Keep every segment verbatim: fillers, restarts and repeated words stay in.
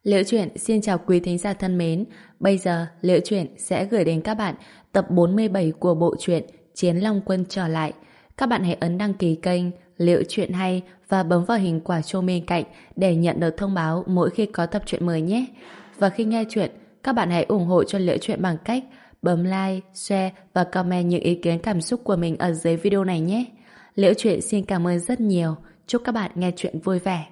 Liễu Chuyện xin chào quý thính giả thân mến. Bây giờ Liễu Chuyện sẽ gửi đến các bạn tập bốn mươi bảy của bộ truyện Chiến Long Quân trở lại. Các bạn hãy ấn đăng ký kênh Liễu Chuyện hay và bấm vào hình quả chuông bên cạnh để nhận được thông báo mỗi khi có tập truyện mới nhé. Và khi nghe chuyện, các bạn hãy ủng hộ cho Liễu Chuyện bằng cách bấm like, share và comment những ý kiến cảm xúc của mình ở dưới video này nhé. Liễu Chuyện xin cảm ơn rất nhiều. Chúc các bạn nghe chuyện vui vẻ.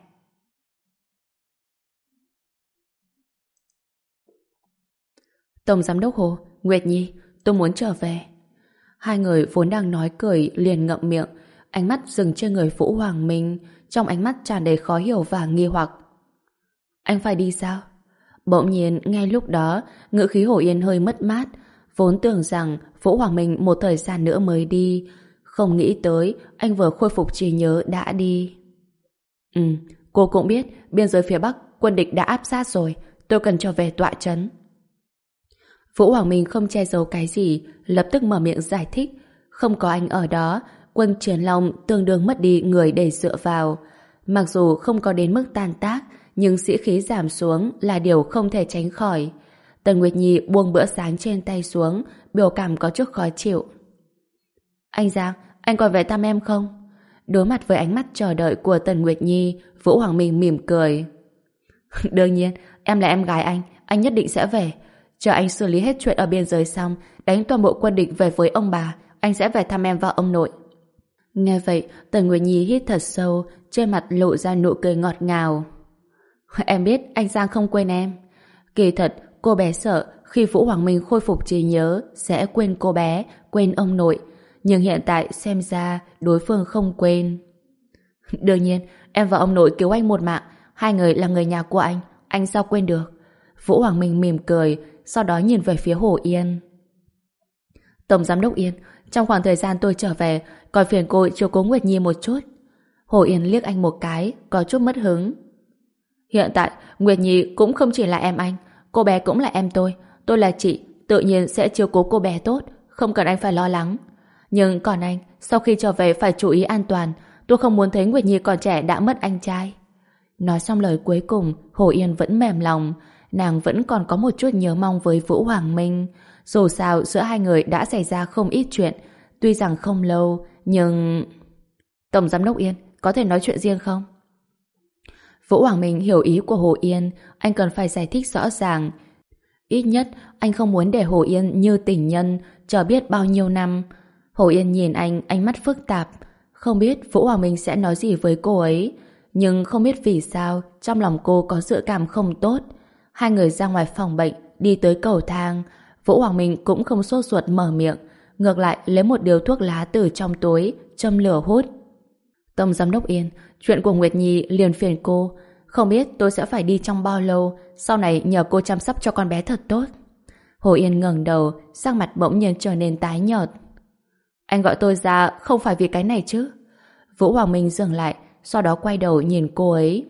Tổng Giám đốc Hồ, Nguyệt Nhi, tôi muốn trở về. Hai người vốn đang nói cười liền ngậm miệng, ánh mắt dừng trên người Vũ Hoàng Minh, trong ánh mắt tràn đầy khó hiểu và nghi hoặc. Anh phải đi sao? Bỗng nhiên ngay lúc đó, ngữ khí Hồ Yên hơi mất mát, vốn tưởng rằng Vũ Hoàng Minh một thời gian nữa mới đi, không nghĩ tới anh vừa khôi phục trí nhớ đã đi. Ừ, cô cũng biết biên giới phía Bắc quân địch đã áp sát rồi, tôi cần trở về tọa trấn. Vũ Hoàng Minh không che giấu cái gì, lập tức mở miệng giải thích. Không có anh ở đó, quân Chiến Long tương đương mất đi người để dựa vào. Mặc dù không có đến mức tan tác, nhưng sĩ khí giảm xuống là điều không thể tránh khỏi. Tần Nguyệt Nhi buông bữa sáng trên tay xuống, biểu cảm có chút khó chịu. Anh Giang, anh còn về thăm em không? Đối mặt với ánh mắt chờ đợi của Tần Nguyệt Nhi, Vũ Hoàng Minh mỉm cười. Đương nhiên, em là em gái anh, anh nhất định sẽ về. Chờ anh xử lý hết chuyện ở biên giới xong, đánh toàn bộ quân địch về với ông bà, anh sẽ về thăm em và ông nội. Nghe vậy, Tần Nguyệt Nhi hít thật sâu, trên mặt lộ ra nụ cười ngọt ngào. Em biết anh Giang không quên em. Kỳ thật, cô bé sợ khi Vũ Hoàng Minh khôi phục trí nhớ sẽ quên cô bé, quên ông nội. Nhưng hiện tại xem ra đối phương không quên. Đương nhiên, em và ông nội cứu anh một mạng, hai người là người nhà của anh, anh sao quên được. Vũ Hoàng Minh mỉm cười, sau đó nhìn về phía Hồ Yên. Tổng Giám đốc Yên, trong khoảng thời gian tôi trở về, còn phiền cô chiếu cố Nguyệt Nhi một chút. Hồ Yên liếc anh một cái, có chút mất hứng. Hiện tại, Nguyệt Nhi cũng không chỉ là em anh, cô bé cũng là em tôi, tôi là chị, tự nhiên sẽ chiếu cố cô bé tốt, không cần anh phải lo lắng. Nhưng còn anh, sau khi trở về phải chú ý an toàn, tôi không muốn thấy Nguyệt Nhi còn trẻ đã mất anh trai. Nói xong lời cuối cùng, Hồ Yên vẫn mềm lòng, nàng vẫn còn có một chút nhớ mong với Vũ Hoàng Minh. Dù sao giữa hai người đã xảy ra không ít chuyện, tuy rằng không lâu, nhưng... Tổng Giám đốc Yên, có thể nói chuyện riêng không? Vũ Hoàng Minh hiểu ý của Hồ Yên, anh cần phải giải thích rõ ràng. Ít nhất, anh không muốn để Hồ Yên như tình nhân, chờ biết bao nhiêu năm. Hồ Yên nhìn anh, ánh mắt phức tạp. Không biết Vũ Hoàng Minh sẽ nói gì với cô ấy, nhưng không biết vì sao trong lòng cô có dự cảm không tốt. Hai người ra ngoài phòng bệnh, đi tới cầu thang. Vũ Hoàng Minh cũng không sốt ruột mở miệng, ngược lại lấy một điếu thuốc lá từ trong túi, châm lửa hút. Tổng Giám đốc Yên, chuyện của Nguyệt Nhi liền phiền cô. Không biết tôi sẽ phải đi trong bao lâu, sau này nhờ cô chăm sóc cho con bé thật tốt. Hồ Yên ngẩng đầu, sắc mặt bỗng nhiên trở nên tái nhợt. Anh gọi tôi ra không phải vì cái này chứ? Vũ Hoàng Minh dừng lại, sau đó quay đầu nhìn cô ấy.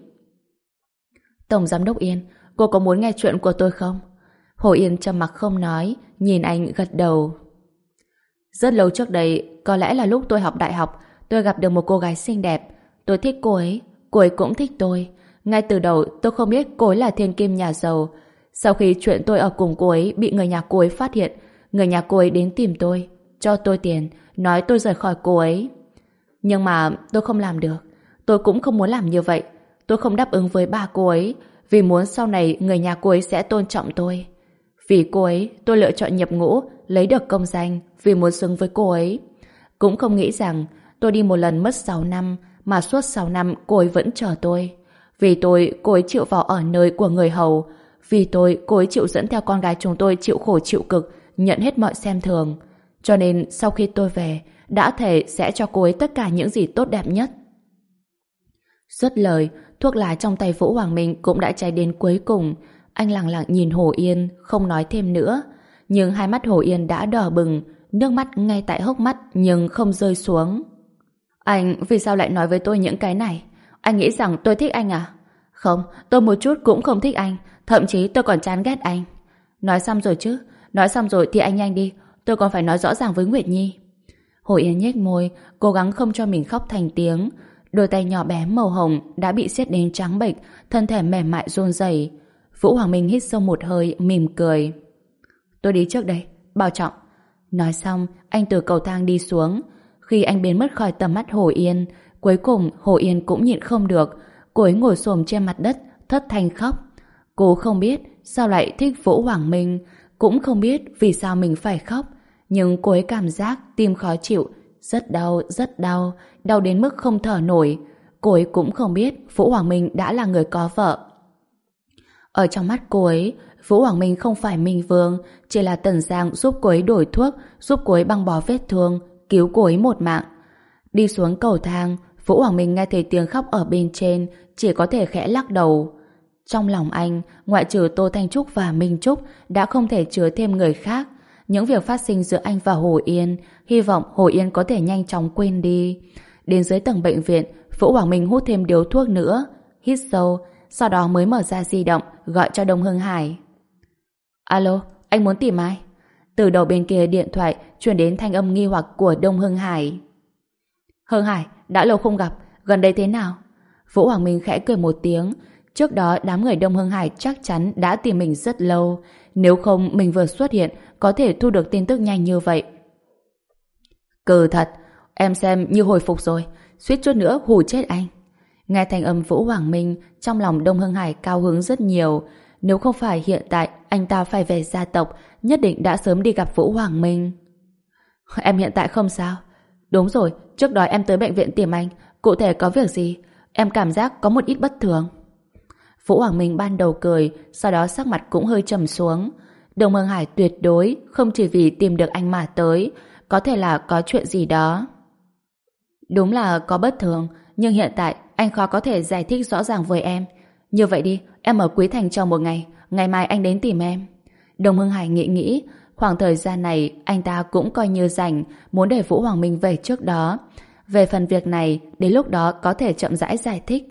Tổng Giám đốc Yên, cô có muốn nghe chuyện của tôi không? Hồ Yên trầm mặc không nói, nhìn anh gật đầu. Rất lâu trước đây, có lẽ là lúc tôi học đại học, tôi gặp được một cô gái xinh đẹp. Tôi thích cô ấy, cô ấy cũng thích tôi. Ngay từ đầu tôi không biết cô ấy là thiên kim nhà giàu. Sau khi chuyện tôi ở cùng cô ấy bị người nhà cô ấy phát hiện, người nhà cô ấy đến tìm tôi, cho tôi tiền, nói tôi rời khỏi cô ấy. Nhưng mà tôi không làm được. Tôi cũng không muốn làm như vậy. Tôi không đáp ứng với ba cô ấy, vì muốn sau này người nhà cô ấy sẽ tôn trọng tôi. Vì cô ấy, tôi lựa chọn nhập ngũ, lấy được công danh, vì muốn xứng với cô ấy. Cũng không nghĩ rằng tôi đi một lần mất sáu năm, mà suốt sáu năm cô ấy vẫn chờ tôi. Vì tôi, cô ấy chịu vào ở nơi của người hầu. Vì tôi, cô ấy chịu dẫn theo con gái chúng tôi chịu khổ chịu cực, nhận hết mọi xem thường. Cho nên sau khi tôi về, đã thề sẽ cho cô ấy tất cả những gì tốt đẹp nhất. Dứt lời, thuốc lá trong tay Vũ Hoàng Minh cũng đã cháy đến cuối cùng. Anh lặng lặng nhìn Hồ Yên, không nói thêm nữa. Nhưng hai mắt Hồ Yên đã đỏ bừng, nước mắt ngay tại hốc mắt nhưng không rơi xuống. Anh vì sao lại nói với tôi những cái này? Anh nghĩ rằng tôi thích anh à? Không, tôi một chút cũng không thích anh, thậm chí tôi còn chán ghét anh. Nói xong rồi chứ, nói xong rồi thì anh nhanh đi, tôi còn phải nói rõ ràng với Nguyệt Nhi. Hồ Yên nhếch môi, cố gắng không cho mình khóc thành tiếng. Đôi tay nhỏ bé màu hồng đã bị siết đến trắng bệch, thân thể mềm mại run rẩy. Vũ Hoàng Minh hít sâu một hơi, mỉm cười. Tôi đi trước đây, bảo trọng. Nói xong, anh từ cầu thang đi xuống. Khi anh biến mất khỏi tầm mắt Hồ Yên, cuối cùng Hồ Yên cũng nhịn không được. Cô ấy ngồi xổm trên mặt đất, thất thanh khóc. Cô không biết sao lại thích Vũ Hoàng Minh, cũng không biết vì sao mình phải khóc. Nhưng cô ấy cảm giác tim khó chịu, rất đau, rất đau, đau đến mức không thở nổi. Cô ấy cũng không biết Vũ Hoàng Minh đã là người có vợ. Ở trong mắt cô ấy, Vũ Hoàng Minh không phải Minh Vương, chỉ là Tần Giang giúp cô ấy đổi thuốc, giúp cô ấy băng bó vết thương, cứu cô ấy một mạng. Đi xuống cầu thang, Vũ Hoàng Minh nghe thấy tiếng khóc ở bên trên, chỉ có thể khẽ lắc đầu. Trong lòng anh, ngoại trừ Tô Thanh Trúc và Minh Trúc, đã không thể chứa thêm người khác. Những việc phát sinh giữa anh và Hồ Yên, hy vọng Hồ Yên có thể nhanh chóng quên đi. Đến dưới tầng bệnh viện, Vũ Hoàng Minh hút thêm điếu thuốc nữa, hít sâu, sau đó mới mở ra di động, gọi cho Đông Hưng Hải. Alo, anh muốn tìm ai? Từ đầu bên kia điện thoại truyền đến thanh âm nghi hoặc của Đông Hưng Hải. Hưng Hải, đã lâu không gặp, gần đây thế nào? Vũ Hoàng Minh khẽ cười một tiếng. Trước đó đám người Đông Hưng Hải chắc chắn đã tìm mình rất lâu, nếu không mình vừa xuất hiện có thể thu được tin tức nhanh như vậy. Cừ thật, em xem như hồi phục rồi, suýt chút nữa hù chết anh. Nghe thanh âm Vũ Hoàng Minh, trong lòng Đông Hưng Hải cao hứng rất nhiều. Nếu không phải hiện tại anh ta phải về gia tộc, nhất định đã sớm đi gặp Vũ Hoàng Minh. Em hiện tại không sao. Đúng rồi, trước đó em tới bệnh viện tìm anh, cụ thể có việc gì? Em cảm giác có một ít bất thường. Vũ Hoàng Minh ban đầu cười, sau đó sắc mặt cũng hơi trầm xuống. Đông Hưng Hải tuyệt đối không chỉ vì tìm được anh mà tới, có thể là có chuyện gì đó. Đúng là có bất thường, nhưng hiện tại anh khó có thể giải thích rõ ràng với em. Như vậy đi, em ở Quý Thành trong một ngày, ngày mai anh đến tìm em. Đông Hưng Hải nghĩ nghĩ, khoảng thời gian này anh ta cũng coi như rảnh, muốn để Vũ Hoàng Minh về trước đó. Về phần việc này, đến lúc đó có thể chậm rãi giải thích.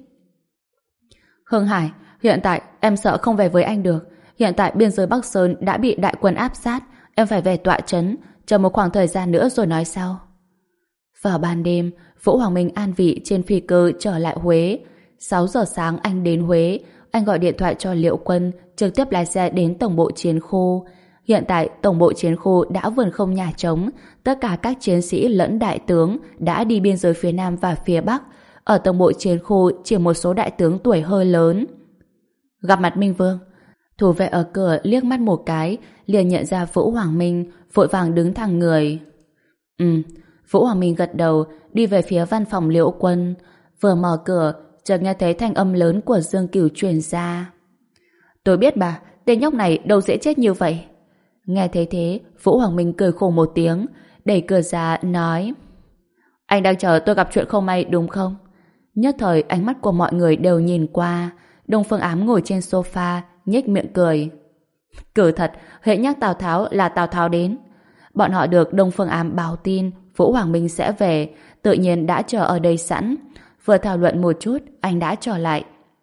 Hưng Hải, hiện tại em sợ không về với anh được. Hiện tại biên giới Bắc Sơn đã bị đại quân áp sát, em phải về tọa trấn, chờ một khoảng thời gian nữa rồi nói sau. Vào ban đêm, Vũ Hoàng Minh an vị trên phi cơ trở lại Huế. sáu giờ sáng anh đến Huế, anh gọi điện thoại cho Liệu Quân, trực tiếp lái xe đến tổng bộ chiến khu. Hiện tại tổng bộ chiến khu đã vườn không nhà trống, tất cả các chiến sĩ lẫn đại tướng đã đi biên giới phía Nam và phía Bắc. Ở tổng bộ chiến khu chỉ một số đại tướng tuổi hơi lớn. Gặp mặt Minh Vương. Thủ vệ ở cửa liếc mắt một cái, liền nhận ra Vũ Hoàng Minh, vội vàng đứng thẳng người. Ừ, Vũ Hoàng Minh gật đầu, đi về phía văn phòng Liễu Quân. Vừa mở cửa, chợt nghe thấy thanh âm lớn của Dương Cửu truyền ra. Tôi biết bà, tên nhóc này đâu dễ chết như vậy. Nghe thấy thế, Vũ Hoàng Minh cười khổ một tiếng, đẩy cửa ra, nói: Anh đang chờ tôi gặp chuyện không may đúng không? Nhất thời ánh mắt của mọi người đều nhìn qua. Đông Phương Ám ngồi trên sofa, nhếch miệng cười. Cử thật, hệ nhắc Tào Tháo là Tào Tháo đến. Bọn họ được Đông Phương Ám báo tin Vũ Hoàng Minh sẽ về, tự nhiên đã chờ ở đây sẵn. Vừa thảo luận một chút, anh đã trở lại.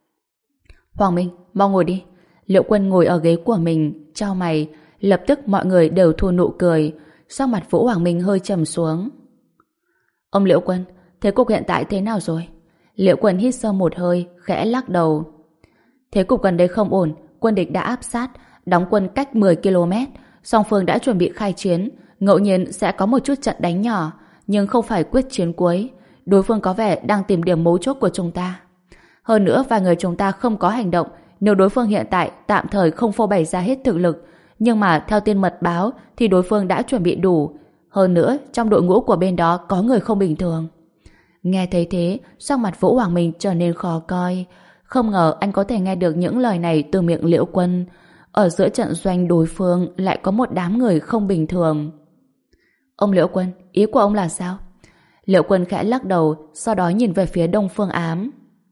Hoàng Minh, mau ngồi đi. Liệu Quân ngồi ở ghế của mình, chau mày. Lập tức mọi người đều thu nụ cười. Sắc mặt Vũ Hoàng Minh hơi trầm xuống. Ông Liệu Quân, thế cục hiện tại thế nào rồi? Liệu Quân hít sâu một hơi, khẽ lắc đầu. Thế cục gần đây không ổn, quân địch đã áp sát, đóng quân cách mười ki lô mét, song phương đã chuẩn bị khai chiến, ngẫu nhiên sẽ có một chút trận đánh nhỏ, nhưng không phải quyết chiến cuối. Đối phương có vẻ đang tìm điểm mấu chốt của chúng ta. Hơn nữa vài người chúng ta không có hành động, nếu đối phương hiện tại tạm thời không phô bày ra hết thực lực, nhưng mà theo tin mật báo thì đối phương đã chuẩn bị đủ. Hơn nữa, trong đội ngũ của bên đó có người không bình thường. Nghe thấy thế, sắc mặt Vũ Hoàng Minh trở nên khó coi. Không ngờ anh có thể nghe được những lời này từ miệng Liễu Quân. Ở giữa trận doanh đối phương lại có một đám người không bình thường. Ông Liễu Quân, ý của ông là sao? Liễu Quân khẽ lắc đầu, sau đó nhìn về phía Đông Phương Ám.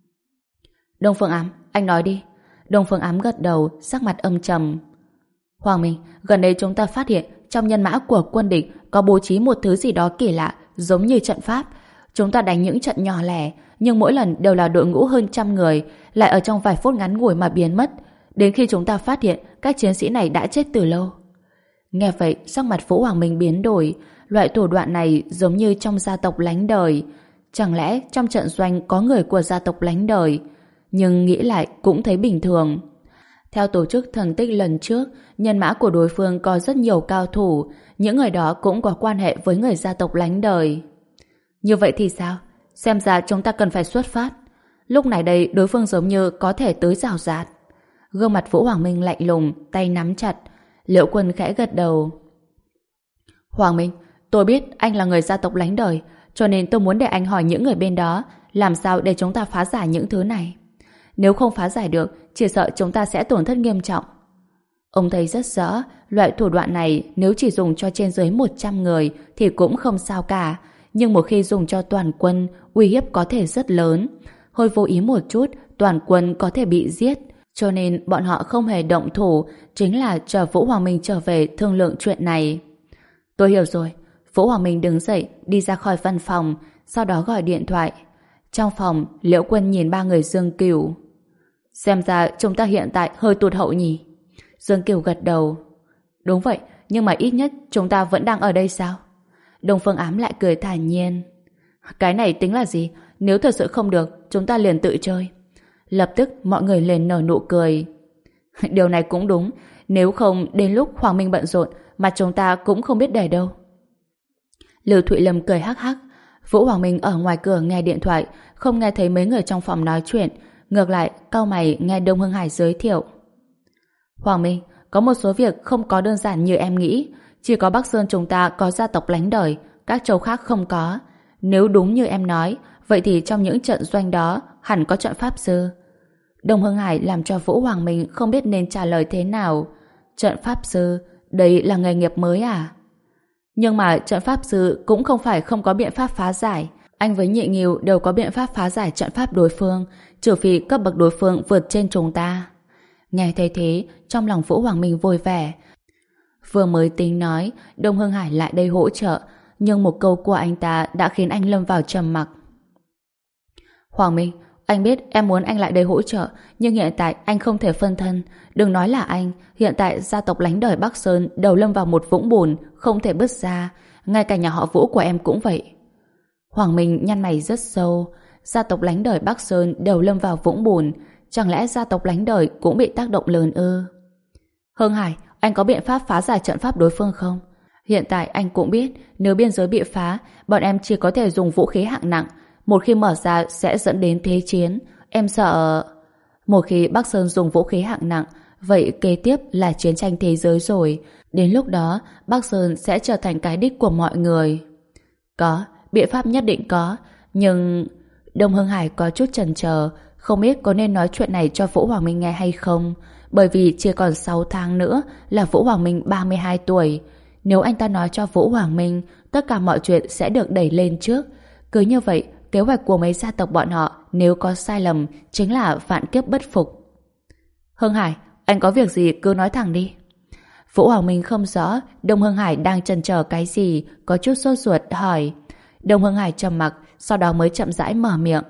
Đông Phương Ám, anh nói đi. Đông Phương Ám gật đầu, sắc mặt âm trầm. Hoàng Minh, gần đây chúng ta phát hiện trong nhân mã của quân địch có bố trí một thứ gì đó kỳ lạ, giống như trận pháp. Chúng ta đánh những trận nhỏ lẻ, nhưng mỗi lần đều là đội ngũ hơn trăm người, lại ở trong vài phút ngắn ngủi mà biến mất. Đến khi chúng ta phát hiện, các chiến sĩ này đã chết từ lâu. Nghe vậy, sắc mặt Vũ Hoàng Minh biến đổi. Loại thủ đoạn này giống như trong gia tộc lánh đời. Chẳng lẽ trong trận doanh có người của gia tộc lánh đời? Nhưng nghĩ lại cũng thấy bình thường. Theo tổ chức thần tích lần trước, nhân mã của đối phương có rất nhiều cao thủ, những người đó cũng có quan hệ với người gia tộc lánh đời. Như vậy thì sao? Xem ra chúng ta cần phải xuất phát. Lúc này đây đối phương giống như có thể tới rào rạt. Gương mặt Vũ Hoàng Minh lạnh lùng, tay nắm chặt. Liễu Quân khẽ gật đầu. Hoàng Minh, tôi biết anh là người gia tộc lánh đời, cho nên tôi muốn để anh hỏi những người bên đó làm sao để chúng ta phá giải những thứ này. Nếu không phá giải được, chỉ sợ chúng ta sẽ tổn thất nghiêm trọng. Ông thấy rất rõ, loại thủ đoạn này nếu chỉ dùng cho trên dưới một trăm người thì cũng không sao cả, nhưng một khi dùng cho toàn quân, uy hiếp có thể rất lớn. Hơi vô ý một chút, toàn quân có thể bị giết, cho nên bọn họ không hề động thủ, chính là chờ Vũ Hoàng Minh trở về thương lượng chuyện này. Tôi hiểu rồi. Vũ Hoàng Minh đứng dậy, đi ra khỏi văn phòng, sau đó gọi điện thoại. Trong phòng, Liễu Quân nhìn ba người Dương Cửu. Xem ra chúng ta hiện tại hơi tụt hậu nhỉ? Dương Cửu gật đầu. Đúng vậy, nhưng mà ít nhất chúng ta vẫn đang ở đây sao? Đông Phương Ám lại cười thản nhiên. Cái này tính là gì? Nếu thật sự không được, chúng ta liền tự chơi. Lập tức mọi người liền nở nụ cười. Điều này cũng đúng, nếu không đến lúc Hoàng Minh bận rộn mà chúng ta cũng không biết để đâu. Lưu Thụy Lâm cười hắc hắc. Vũ Hoàng Minh ở ngoài cửa nghe điện thoại, không nghe thấy mấy người trong phòng nói chuyện, ngược lại cau mày nghe Đông Hưng Hải giới thiệu. Hoàng Minh, có một số việc không có đơn giản như em nghĩ. Chỉ có Bắc Sơn chúng ta có gia tộc lánh đời, các châu khác không có. Nếu đúng như em nói, vậy thì trong những trận doanh đó hẳn có trận pháp sư. Đông Hưng Hải làm cho Vũ Hoàng Minh không biết nên trả lời thế nào. Trận pháp sư, đây là nghề nghiệp mới à? Nhưng mà trận pháp sư cũng không phải không có biện pháp phá giải. Anh với Nhị Nghiêu đều có biện pháp phá giải trận pháp đối phương, trừ phi cấp bậc đối phương vượt trên chúng ta. Nghe thấy thế, trong lòng Vũ Hoàng Minh vui vẻ. Vừa mới tính nói, Đông Hưng Hải lại đây hỗ trợ, nhưng một câu của anh ta đã khiến anh lâm vào trầm mặc. Hoàng Minh, anh biết em muốn anh lại đây hỗ trợ, nhưng hiện tại anh không thể phân thân. Đừng nói là anh, hiện tại gia tộc lánh đời Bắc Sơn đều lâm vào một vũng bùn, không thể bứt ra. Ngay cả nhà họ Vũ của em cũng vậy. Hoàng Minh nhăn mày rất sâu. Gia tộc lánh đời Bắc Sơn đều lâm vào vũng bùn, chẳng lẽ gia tộc lánh đời cũng bị tác động lớn ư? Hưng Hải, anh có biện pháp phá giải trận pháp đối phương không? Hiện tại anh cũng biết, nếu biên giới bị phá, bọn em chỉ có thể dùng vũ khí hạng nặng. Một khi mở ra sẽ dẫn đến thế chiến. Em sợ... Một khi Bắc Sơn dùng vũ khí hạng nặng, vậy kế tiếp là chiến tranh thế giới rồi. Đến lúc đó, Bắc Sơn sẽ trở thành cái đích của mọi người. Có, biện pháp nhất định có. Nhưng... Đông Hưng Hải có chút chần chờ, không biết có nên nói chuyện này cho Vũ Hoàng Minh nghe hay không. Bởi vì chỉ còn sáu tháng nữa là Vũ Hoàng Minh ba mươi hai tuổi. Nếu anh ta nói cho Vũ Hoàng Minh, tất cả mọi chuyện sẽ được đẩy lên trước. Cứ như vậy, kế hoạch của mấy gia tộc bọn họ nếu có sai lầm chính là vạn kiếp bất phục. Hưng Hải, anh có việc gì cứ nói thẳng đi. Vũ Hoàng Minh không rõ Đông Hưng Hải đang chần chờ cái gì, có chút sốt ruột hỏi. Đông Hưng Hải trầm mặc, sau đó mới chậm rãi mở miệng.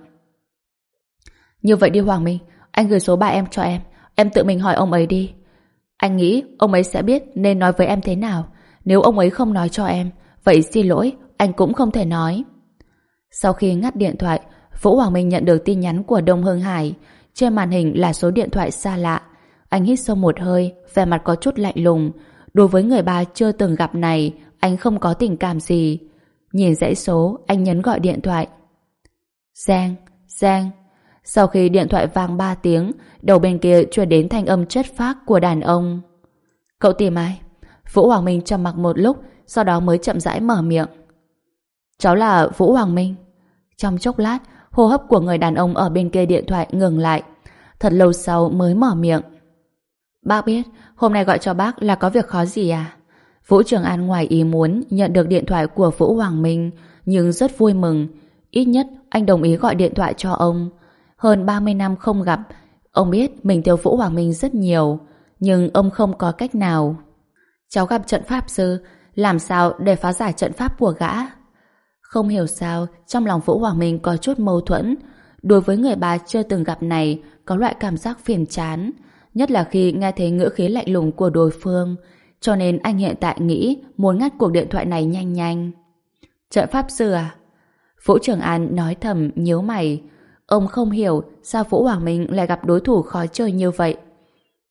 Như vậy đi Hoàng Minh, anh gửi số ba em cho em, em tự mình hỏi ông ấy đi. Anh nghĩ ông ấy sẽ biết nên nói với em thế nào. Nếu ông ấy không nói cho em, vậy xin lỗi, anh cũng không thể nói. Sau khi ngắt điện thoại, Vũ Hoàng Minh nhận được tin nhắn của Đông Hưng Hải. Trên màn hình là số điện thoại xa lạ. Anh hít sâu một hơi, vẻ mặt có chút lạnh lùng. Đối với người bà chưa từng gặp này, anh không có tình cảm gì. Nhìn dãy số, anh nhấn gọi điện thoại. Giang, Giang. Sau khi điện thoại vang ba tiếng, đầu bên kia truyền đến thanh âm chất phác của đàn ông. Cậu tìm ai? Vũ Hoàng Minh trầm mặc một lúc, sau đó mới chậm rãi mở miệng. Cháu là Vũ Hoàng Minh. Trong chốc lát, hô hấp của người đàn ông ở bên kia điện thoại ngừng lại. Thật lâu sau mới mở miệng. Bác biết, hôm nay gọi cho bác là có việc khó gì à? Vũ Trường An ngoài ý muốn nhận được điện thoại của Vũ Hoàng Minh, nhưng rất vui mừng. Ít nhất anh đồng ý gọi điện thoại cho ông. Hơn ba mươi năm không gặp, ông biết mình thiếu Vũ Hoàng Minh rất nhiều, nhưng ông không có cách nào. Cháu gặp trận pháp sư, làm sao để phá giải trận pháp của gã? Không hiểu sao, trong lòng Vũ Hoàng Minh có chút mâu thuẫn. Đối với người bà chưa từng gặp này, có loại cảm giác phiền chán, nhất là khi nghe thấy ngữ khí lạnh lùng của đối phương. Cho nên anh hiện tại nghĩ muốn ngắt cuộc điện thoại này nhanh nhanh. Trận pháp sư à? Vũ Trường An nói thầm nhíu mày. Ông không hiểu sao Vũ Hoàng Minh lại gặp đối thủ khó chơi như vậy.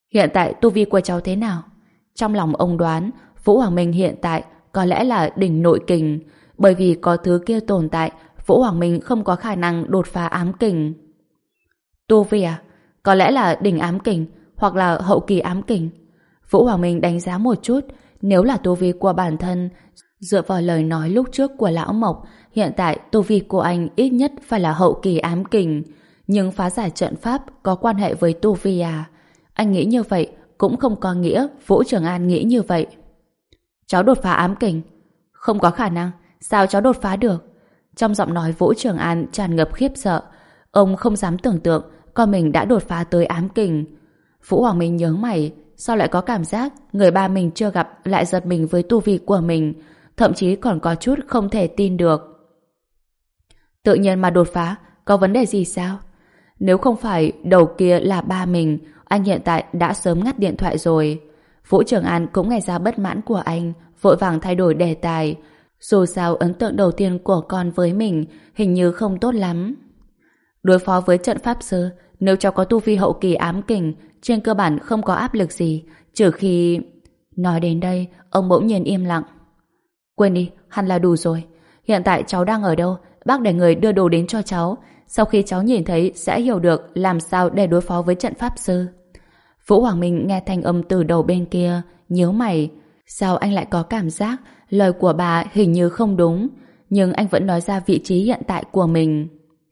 Hiện tại tu vi của cháu thế nào? Trong lòng ông đoán, Vũ Hoàng Minh hiện tại có lẽ là đỉnh nội kình, bởi vì có thứ kia tồn tại, Vũ Hoàng Minh không có khả năng đột phá ám kình. Tu vi à? Có lẽ là đỉnh ám kình, hoặc là hậu kỳ ám kình. Vũ Hoàng Minh đánh giá một chút, nếu là tu vi của bản thân, dựa vào lời nói lúc trước của Lão Mộc, hiện tại tu vi của anh ít nhất phải là hậu kỳ ám kình. Nhưng phá giải trận pháp có quan hệ với tu vi à? Anh nghĩ như vậy cũng không có nghĩa Vũ Trường An nghĩ như vậy. Cháu đột phá ám kình? Không có khả năng. Sao cháu đột phá được? Trong giọng nói Vũ Trường An tràn ngập khiếp sợ. Ông không dám tưởng tượng con mình đã đột phá tới ám kình. Vũ Hoàng Minh nhớ mày, sao lại có cảm giác người ba mình chưa gặp lại giật mình với tu vi của mình, thậm chí còn có chút không thể tin được. Tự nhiên mà đột phá, có vấn đề gì sao? Nếu không phải đầu kia là ba mình, anh hiện tại đã sớm ngắt điện thoại rồi. Vũ Trường An cũng nghe ra bất mãn của anh, vội vàng thay đổi đề tài. Dù sao ấn tượng đầu tiên của con với mình hình như không tốt lắm. Đối phó với trận pháp sư, nếu cháu có tu vi hậu kỳ ám kình, trên cơ bản không có áp lực gì, trừ khi... Nói đến đây, ông bỗng nhiên im lặng. Quên đi, hẳn là đủ rồi. Hiện tại cháu đang ở đâu? Bác để người đưa đồ đến cho cháu. Sau khi cháu nhìn thấy sẽ hiểu được làm sao để đối phó với trận pháp sư. Vũ Hoàng Minh nghe thanh âm từ đầu bên kia, nhíu mày. Sao anh lại có cảm giác lời của bà hình như không đúng, nhưng anh vẫn nói ra vị trí hiện tại của mình.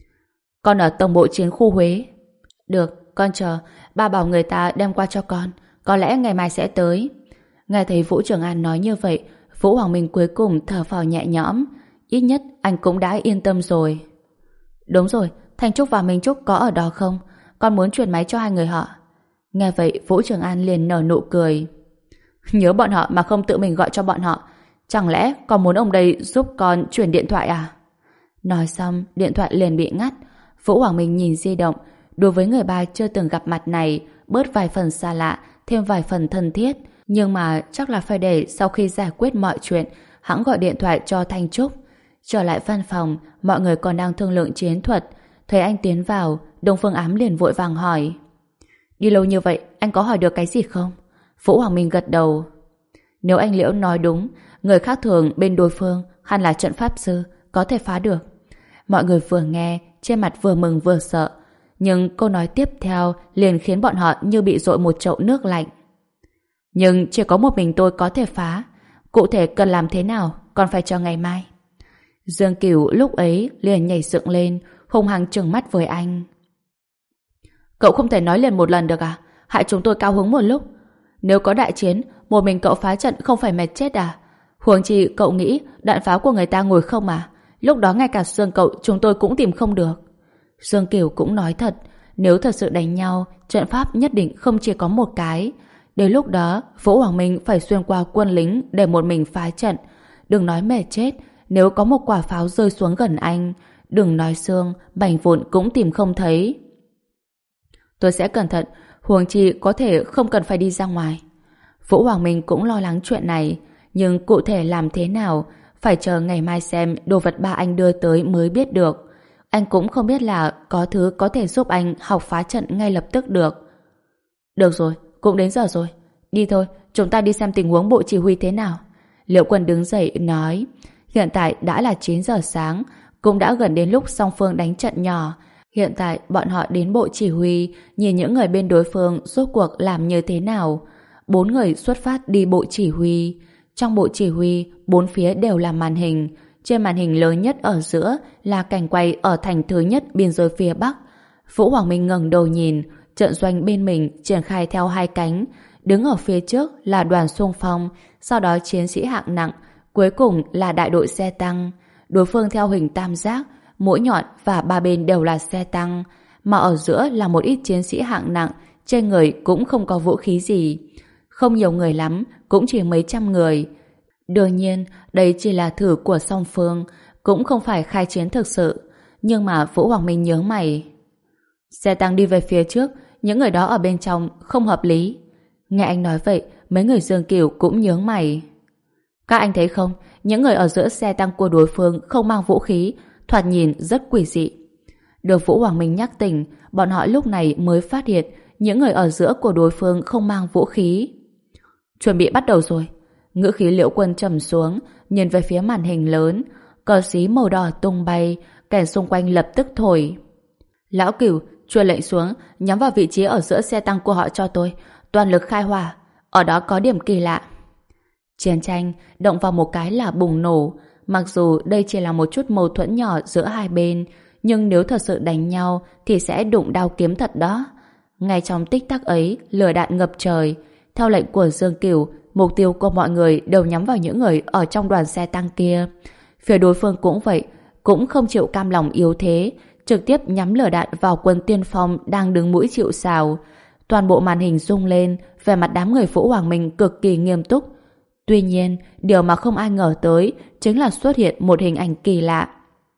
Con ở tổng bộ chiến khu Huế. Được, con chờ. Ba bảo người ta đem qua cho con. Có lẽ ngày mai sẽ tới. Nghe thấy Vũ Trường An nói như vậy, Vũ Hoàng Minh cuối cùng thở phào nhẹ nhõm. Ít nhất anh cũng đã yên tâm rồi. Đúng rồi, Thanh Trúc và Minh Trúc có ở đó không? Con muốn chuyển máy cho hai người họ. Nghe vậy Vũ Trường An liền nở nụ cười. Nhớ bọn họ mà không tự mình gọi cho bọn họ. Chẳng lẽ con muốn ông đây giúp con chuyển điện thoại à? Nói xong, điện thoại liền bị ngắt. Vũ Hoàng Minh nhìn di động. Đối với người ba chưa từng gặp mặt này, bớt vài phần xa lạ, thêm vài phần thân thiết. Nhưng mà chắc là phải để sau khi giải quyết mọi chuyện, hãng gọi điện thoại cho Thanh Trúc. Trở lại văn phòng, mọi người còn đang thương lượng chiến thuật. Thấy anh tiến vào, Đông Phương Ám liền vội vàng hỏi. Đi lâu như vậy, anh có hỏi được cái gì không? Vũ Hoàng Minh gật đầu. Nếu anh Liễu nói đúng, người khác thường bên đối phương hẳn là trận pháp sư, có thể phá được. Mọi người vừa nghe, trên mặt vừa mừng vừa sợ. Nhưng câu nói tiếp theo liền khiến bọn họ như bị dội một chậu nước lạnh. Nhưng chỉ có một mình tôi có thể phá. Cụ thể cần làm thế nào, còn phải chờ ngày mai. Dương Cửu lúc ấy liền nhảy dựng lên, hung hăng trừng mắt với anh. Cậu không thể nói liền một lần được à? Hại chúng tôi cao hứng một lúc. Nếu có đại chiến, một mình cậu phá trận không phải mệt chết à? Huống chi cậu nghĩ đạn pháo của người ta ngồi không à? Lúc đó ngay cả xương cậu chúng tôi cũng tìm không được. Dương Cửu cũng nói thật, nếu thật sự đánh nhau, trận pháp nhất định không chỉ có một cái. Đến lúc đó, Vũ Hoàng Minh phải xuyên qua quân lính để một mình phá trận. Đừng nói mệt chết, nếu có một quả pháo rơi xuống gần anh, đừng nói xương, mảnh vụn cũng tìm không thấy. Tôi sẽ cẩn thận, huống chi có thể không cần phải đi ra ngoài. Vũ Hoàng Minh cũng lo lắng chuyện này, nhưng cụ thể làm thế nào, phải chờ ngày mai xem đồ vật ba anh đưa tới mới biết được. Anh cũng không biết là có thứ có thể giúp anh học phá trận ngay lập tức được. Được rồi, cũng đến giờ rồi. Đi thôi, chúng ta đi xem tình huống bộ chỉ huy thế nào. Liễu Quân đứng dậy nói. Hiện tại đã là chín giờ sáng, cũng đã gần đến lúc song phương đánh trận nhỏ. Hiện tại bọn họ đến bộ chỉ huy, nhìn những người bên đối phương rốt cuộc làm như thế nào. Bốn người xuất phát đi bộ chỉ huy. Trong bộ chỉ huy, bốn phía đều là màn hình. Trên màn hình lớn nhất ở giữa là cảnh quay ở thành thứ nhất biên giới phía Bắc. Vũ Hoàng Minh ngẩng đầu nhìn, trận doanh bên mình triển khai theo hai cánh. Đứng ở phía trước là đoàn xung phong, sau đó chiến sĩ hạng nặng, cuối cùng là đại đội xe tăng. Đối phương theo hình tam giác, mỗi nhọn và ba bên đều là xe tăng, mà ở giữa là một ít chiến sĩ hạng nặng, trên người cũng không có vũ khí gì. Không nhiều người lắm, cũng chỉ mấy trăm người. Đương nhiên, đây chỉ là thử của song phương, cũng không phải khai chiến thực sự. Nhưng mà Vũ Hoàng Minh nhớ mày. Xe tăng đi về phía trước, những người đó ở bên trong không hợp lý. Nghe anh nói vậy, mấy người Dương Cửu cũng nhớ mày. Các anh thấy không, những người ở giữa xe tăng của đối phương không mang vũ khí, thoạt nhìn rất quỷ dị. Được Vũ Hoàng Minh nhắc tỉnh, bọn họ lúc này mới phát hiện những người ở giữa của đối phương không mang vũ khí. Chuẩn bị bắt đầu rồi. Ngữ khí Liễu Quân trầm xuống, nhìn về phía màn hình lớn, cờ xí màu đỏ tung bay, kẻ xung quanh lập tức thổi. Lão Cửu, truyền lệnh xuống, nhắm vào vị trí ở giữa xe tăng của họ cho tôi, toàn lực khai hỏa, ở đó có điểm kỳ lạ. Chiến tranh động vào một cái là bùng nổ, mặc dù đây chỉ là một chút mâu thuẫn nhỏ giữa hai bên, nhưng nếu thật sự đánh nhau thì sẽ đụng đao kiếm thật đó. Ngay trong tích tắc ấy, lửa đạn ngập trời. Theo lệnh của Dương Cửu, mục tiêu của mọi người đều nhắm vào những người ở trong đoàn xe tăng kia. Phía đối phương cũng vậy, cũng không chịu cam lòng yếu thế, trực tiếp nhắm lửa đạn vào quân tiên phong đang đứng mũi chịu sào. Toàn bộ màn hình rung lên, vẻ mặt đám người Vũ Hoàng Minh cực kỳ nghiêm túc. Tuy nhiên, điều mà không ai ngờ tới chính là xuất hiện một hình ảnh kỳ lạ.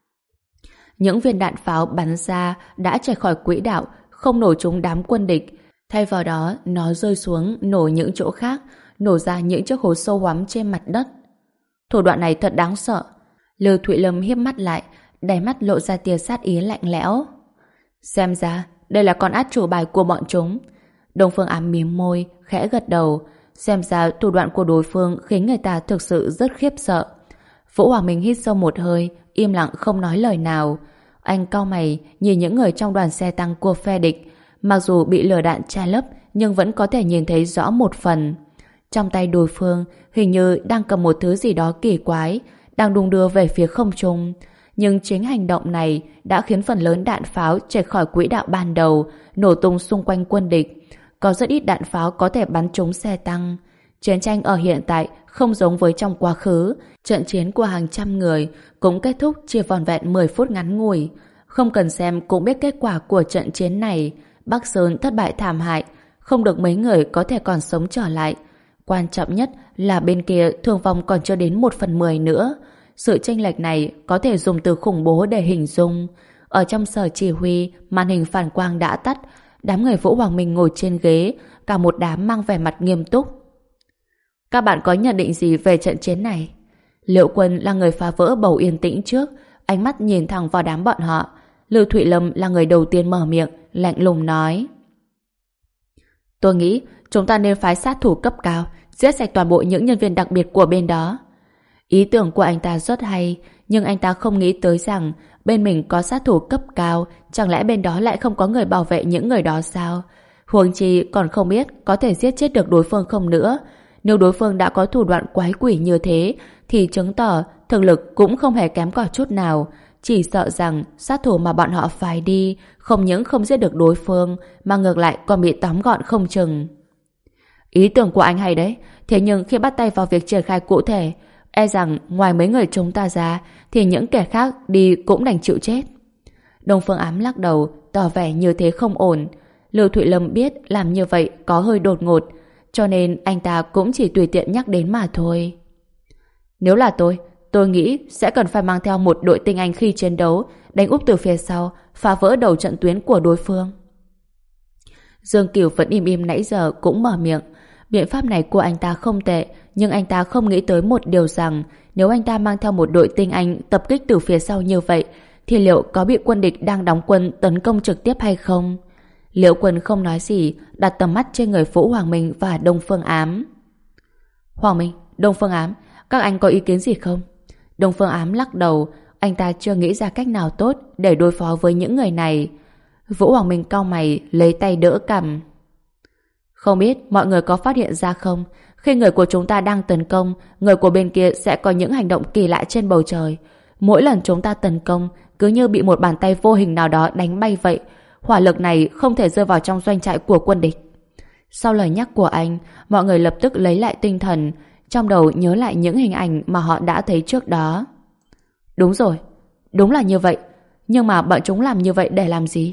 Những viên đạn pháo bắn ra đã chạy khỏi quỹ đạo, không nổ trúng đám quân địch. Thay vào đó, nó rơi xuống nổ những chỗ khác, nổ ra những chiếc hố sâu hoắm trên mặt đất. Thủ đoạn này thật đáng sợ. Lưu Thụy Lâm hiếp mắt lại, đáy mắt lộ ra tia sát ý lạnh lẽo. Xem ra, đây là con át chủ bài của bọn chúng. Đông Phương Ám mím môi, khẽ gật đầu. Xem ra thủ đoạn của đối phương khiến người ta thực sự rất khiếp sợ. Vũ Hoàng Minh hít sâu một hơi, im lặng không nói lời nào. Anh cau mày nhìn những người trong đoàn xe tăng của phe địch. Mặc dù bị lửa đạn che lấp, nhưng vẫn có thể nhìn thấy rõ một phần. Trong tay đối phương hình như đang cầm một thứ gì đó kỳ quái, đang đung đưa về phía không trung. Nhưng chính hành động này đã khiến phần lớn đạn pháo chạy khỏi quỹ đạo ban đầu, nổ tung xung quanh quân địch. Có rất ít đạn pháo có thể bắn trúng xe tăng. Chiến tranh ở hiện tại không giống với trong quá khứ. Trận chiến của hàng trăm người cũng kết thúc chỉ vỏn vẹn mười phút ngắn ngủi. Không cần xem cũng biết kết quả của trận chiến này. Bắc Sơn thất bại thảm hại, không được mấy người có thể còn sống trở lại. Quan trọng nhất là bên kia thương vong còn chưa đến một phần mười nữa. Sự chênh lệch này có thể dùng từ khủng bố để hình dung. Ở trong sở chỉ huy, màn hình phản quang đã tắt. Đám người Vũ Hoàng Minh ngồi trên ghế, cả một đám mang vẻ mặt nghiêm túc. Các bạn có nhận định gì về trận chiến này? Liễu Quân là người phá vỡ bầu yên tĩnh trước, ánh mắt nhìn thẳng vào đám bọn họ. Lưu Thụy Lâm là người đầu tiên mở miệng, lạnh lùng nói. Tôi nghĩ chúng ta nên phái sát thủ cấp cao, giết sạch toàn bộ những nhân viên đặc biệt của bên đó. Ý tưởng của anh ta rất hay, nhưng anh ta không nghĩ tới rằng bên mình có sát thủ cấp cao, chẳng lẽ bên đó lại không có người bảo vệ những người đó sao? Huống chi còn không biết có thể giết chết được đối phương không nữa. Nếu đối phương đã có thủ đoạn quái quỷ như thế, thì chứng tỏ thực lực cũng không hề kém cỏi chút nào. Chỉ sợ rằng sát thủ mà bọn họ phái đi không những không giết được đối phương, mà ngược lại còn bị tóm gọn không chừng. Ý tưởng của anh hay đấy, thế nhưng khi bắt tay vào việc triển khai cụ thể, e rằng ngoài mấy người chúng ta ra thì những kẻ khác đi cũng đành chịu chết. Đông Phương Ám lắc đầu, tỏ vẻ như thế không ổn. Lưu Thụy Lâm biết làm như vậy có hơi đột ngột, cho nên anh ta cũng chỉ tùy tiện nhắc đến mà thôi. Nếu là tôi, tôi nghĩ sẽ cần phải mang theo một đội tinh anh khi chiến đấu, đánh úp từ phía sau, phá vỡ đầu trận tuyến của đối phương. Dương Cửu vẫn im im nãy giờ cũng mở miệng. Biện pháp này của anh ta không tệ, nhưng anh ta không nghĩ tới một điều rằng nếu anh ta mang theo một đội tinh anh tập kích từ phía sau như vậy, thì liệu có bị quân địch đang đóng quân tấn công trực tiếp hay không? Liễu Quân không nói gì, đặt tầm mắt trên người Vũ Hoàng Minh và Đông Phương Ám. Hoàng Minh, Đông Phương Ám, các anh có ý kiến gì không? Đông Phương Ám lắc đầu, anh ta chưa nghĩ ra cách nào tốt để đối phó với những người này. Vũ Hoàng Minh cau mày, lấy tay đỡ cằm. Không biết mọi người có phát hiện ra không? Khi người của chúng ta đang tấn công, người của bên kia sẽ có những hành động kỳ lạ trên bầu trời. Mỗi lần chúng ta tấn công, cứ như bị một bàn tay vô hình nào đó đánh bay vậy. Hỏa lực này không thể rơi vào trong doanh trại của quân địch. Sau lời nhắc của anh, mọi người lập tức lấy lại tinh thần, trong đầu nhớ lại những hình ảnh mà họ đã thấy trước đó. Đúng rồi, đúng là như vậy. Nhưng mà bọn chúng làm như vậy để làm gì?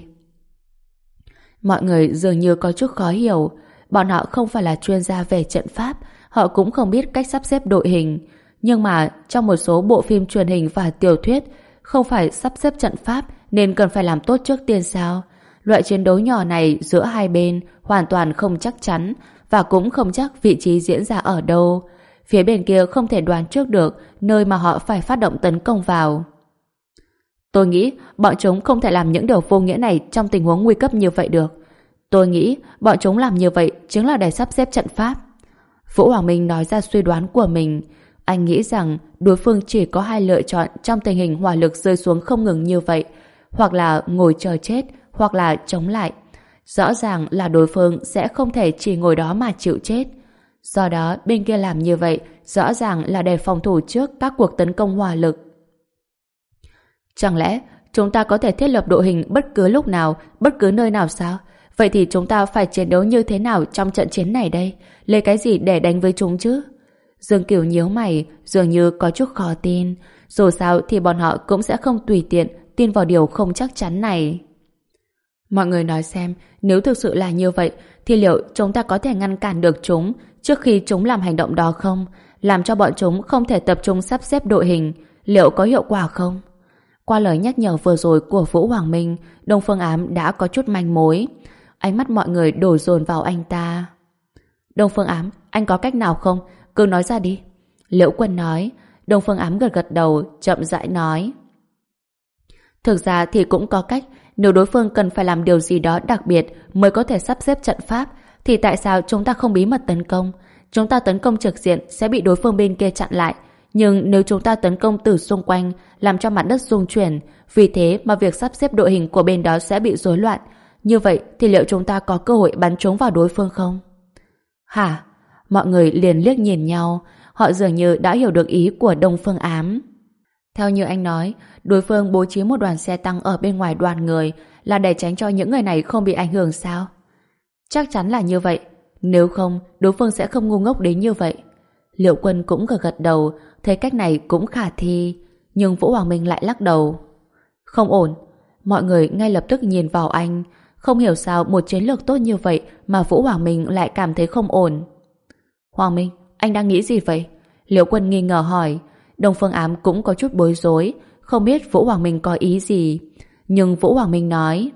Mọi người dường như có chút khó hiểu. Bọn họ không phải là chuyên gia về trận pháp, họ cũng không biết cách sắp xếp đội hình. Nhưng mà trong một số bộ phim truyền hình và tiểu thuyết, không phải sắp xếp trận pháp nên cần phải làm tốt trước tiên sao? Loại chiến đấu nhỏ này giữa hai bên hoàn toàn không chắc chắn, và cũng không chắc vị trí diễn ra ở đâu. Phía bên kia không thể đoán trước được nơi mà họ phải phát động tấn công vào. Tôi nghĩ bọn chúng không thể làm những điều vô nghĩa này trong tình huống nguy cấp như vậy được. Tôi nghĩ bọn chúng làm như vậy chính là để sắp xếp trận pháp. Vũ Hoàng Minh nói ra suy đoán của mình. Anh nghĩ rằng đối phương chỉ có hai lựa chọn trong tình hình hỏa lực rơi xuống không ngừng như vậy. Hoặc là ngồi chờ chết, hoặc là chống lại. Rõ ràng là đối phương sẽ không thể chỉ ngồi đó mà chịu chết. Do đó, bên kia làm như vậy rõ ràng là để phòng thủ trước các cuộc tấn công hỏa lực. Chẳng lẽ chúng ta có thể thiết lập đội hình bất cứ lúc nào, bất cứ nơi nào sao? Vậy thì chúng ta phải chiến đấu như thế nào trong trận chiến này đây? Lấy cái gì để đánh với chúng chứ? Dương Kiều nhíu mày, dường như có chút khó tin. Dù sao thì bọn họ cũng sẽ không tùy tiện tin vào điều không chắc chắn này. Mọi người nói xem, nếu thực sự là như vậy, thì liệu chúng ta có thể ngăn cản được chúng trước khi chúng làm hành động đó không? Làm cho bọn chúng không thể tập trung sắp xếp đội hình, liệu có hiệu quả không? Qua lời nhắc nhở vừa rồi của Vũ Hoàng Minh, Đông Phương Ám đã có chút manh mối. Ánh mắt mọi người đổ dồn vào anh ta. Đông Phương Ám, anh có cách nào không? Cứ nói ra đi. Liễu Quân nói. Đông Phương Ám gật gật đầu, chậm rãi nói. Thực ra thì cũng có cách. Nếu đối phương cần phải làm điều gì đó đặc biệt mới có thể sắp xếp trận pháp, thì tại sao chúng ta không bí mật tấn công? Chúng ta tấn công trực diện sẽ bị đối phương bên kia chặn lại. Nhưng nếu chúng ta tấn công từ xung quanh, làm cho mặt đất rung chuyển, vì thế mà việc sắp xếp đội hình của bên đó sẽ bị rối loạn. Như vậy thì liệu chúng ta có cơ hội bắn trúng vào đối phương không? Hả? Mọi người liền liếc nhìn nhau. Họ dường như đã hiểu được ý của Đông Phương Ám. Theo như anh nói, đối phương bố trí một đoàn xe tăng ở bên ngoài đoàn người là để tránh cho những người này không bị ảnh hưởng sao? Chắc chắn là như vậy. Nếu không, đối phương sẽ không ngu ngốc đến như vậy. Liễu Quân cũng gật gật đầu, thấy cách này cũng khả thi. Nhưng Vũ Hoàng Minh lại lắc đầu. Không ổn. Mọi người ngay lập tức nhìn vào anh. Không hiểu sao một chiến lược tốt như vậy mà Vũ Hoàng Minh lại cảm thấy không ổn. Hoàng Minh, anh đang nghĩ gì vậy? Liễu Quân nghi ngờ hỏi. Đông Phương Ám cũng có chút bối rối, không biết Vũ Hoàng Minh có ý gì. Nhưng Vũ Hoàng Minh nói,